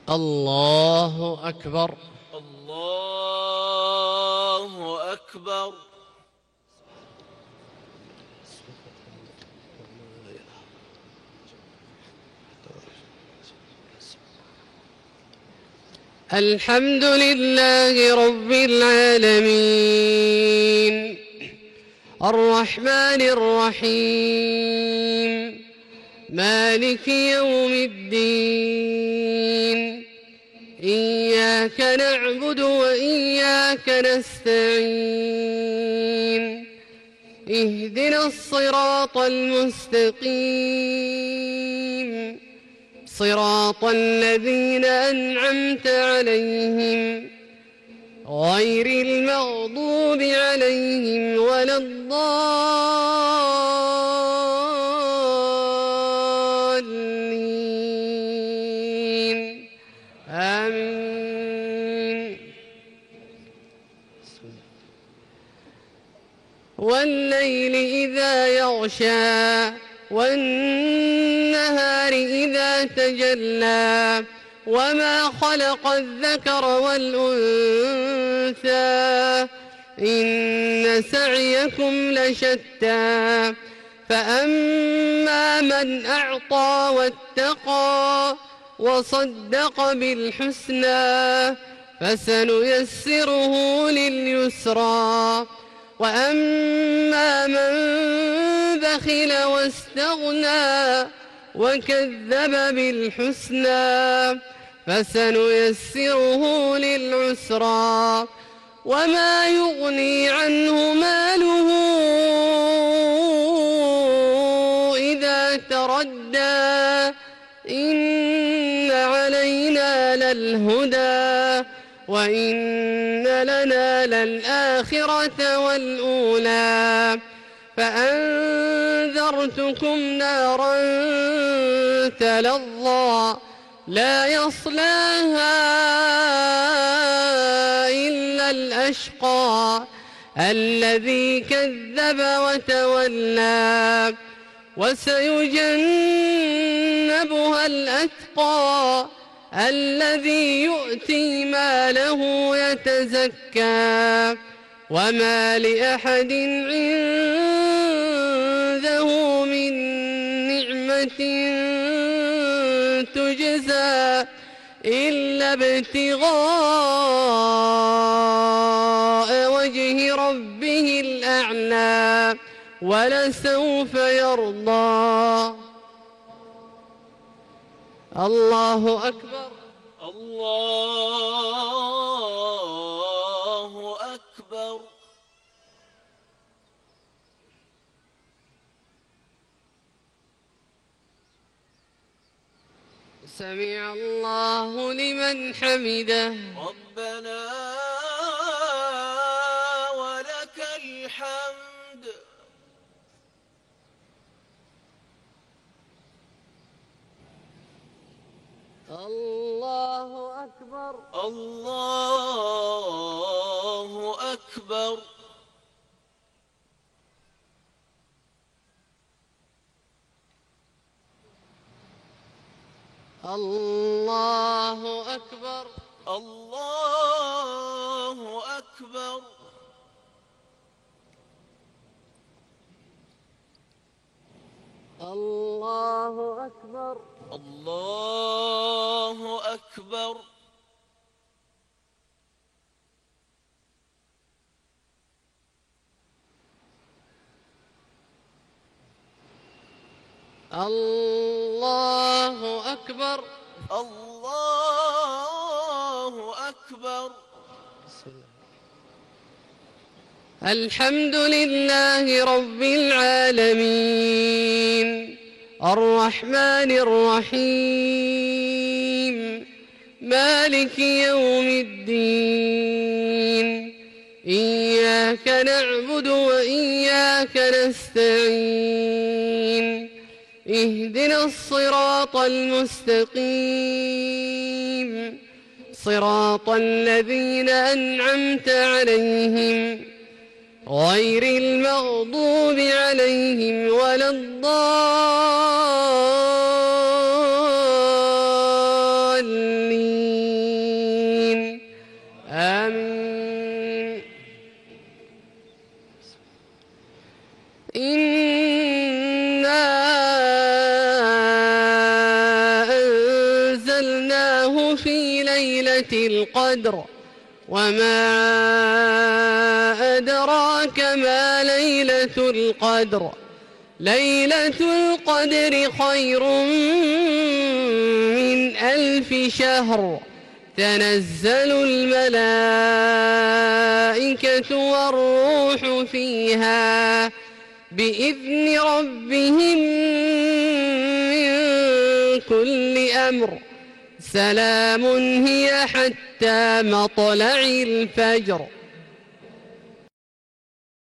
الله أكبر. الله أكبر. الحمد لله رب العالمين الرحمن الرحيم مالك يوم الدين إياك نعبد وإياك نستعين اهدنا الصراط المستقيم صراط الذين أنعمت عليهم غير المغضوب عليهم ولا الضالين آمين. والليل إذا يغشى والنهار إذا تجلى وما خلق الذكر والأنثى إن سعيكم لشتى فأما من أعطى واتقى وصدق بالحسنى فسنيسره لليسرى وأما من بخل واستغنى وكذب بالحسنى فسنيسره للعسرى وما يغني عنه ماله إذا تردى إن علينا للهدى وإن لنا للآخرة والأولى فأنذرتكم نارا تلظى لا يصلاها إلا الأشقى الذي كذب وتولى وسيجنبها الأتقى الذي يؤتي ماله يتزكى وما لأحد عنده من نعمة تجزى إلا ابتغاء وجه ربه الأعلى ولسوف يرضى. الله أكبر. الله أكبر. سمع الله لمن حمده. ربنا ولك الحمد. الله أكبر. الله أكبر. الله أكبر. الله أكبر. الله أكبر. الله أكبر. الله أكبر. الله أكبر. الحمد لله رب العالمين الرحمن الرحيم مالك يوم الدين إياك نعبد وإياك نستعين اهدنا الصراط المستقيم صراط الذين أنعمت عليهم غير المغضوب عليهم ولا الضالين ليلة القدر وما أدراك ما ليلة القدر ليلة القدر خير من 1000 شهر تنزل الملائكة والروح فيها بإذن ربهم من كل أمر سلام هي حتى مطلع الفجر.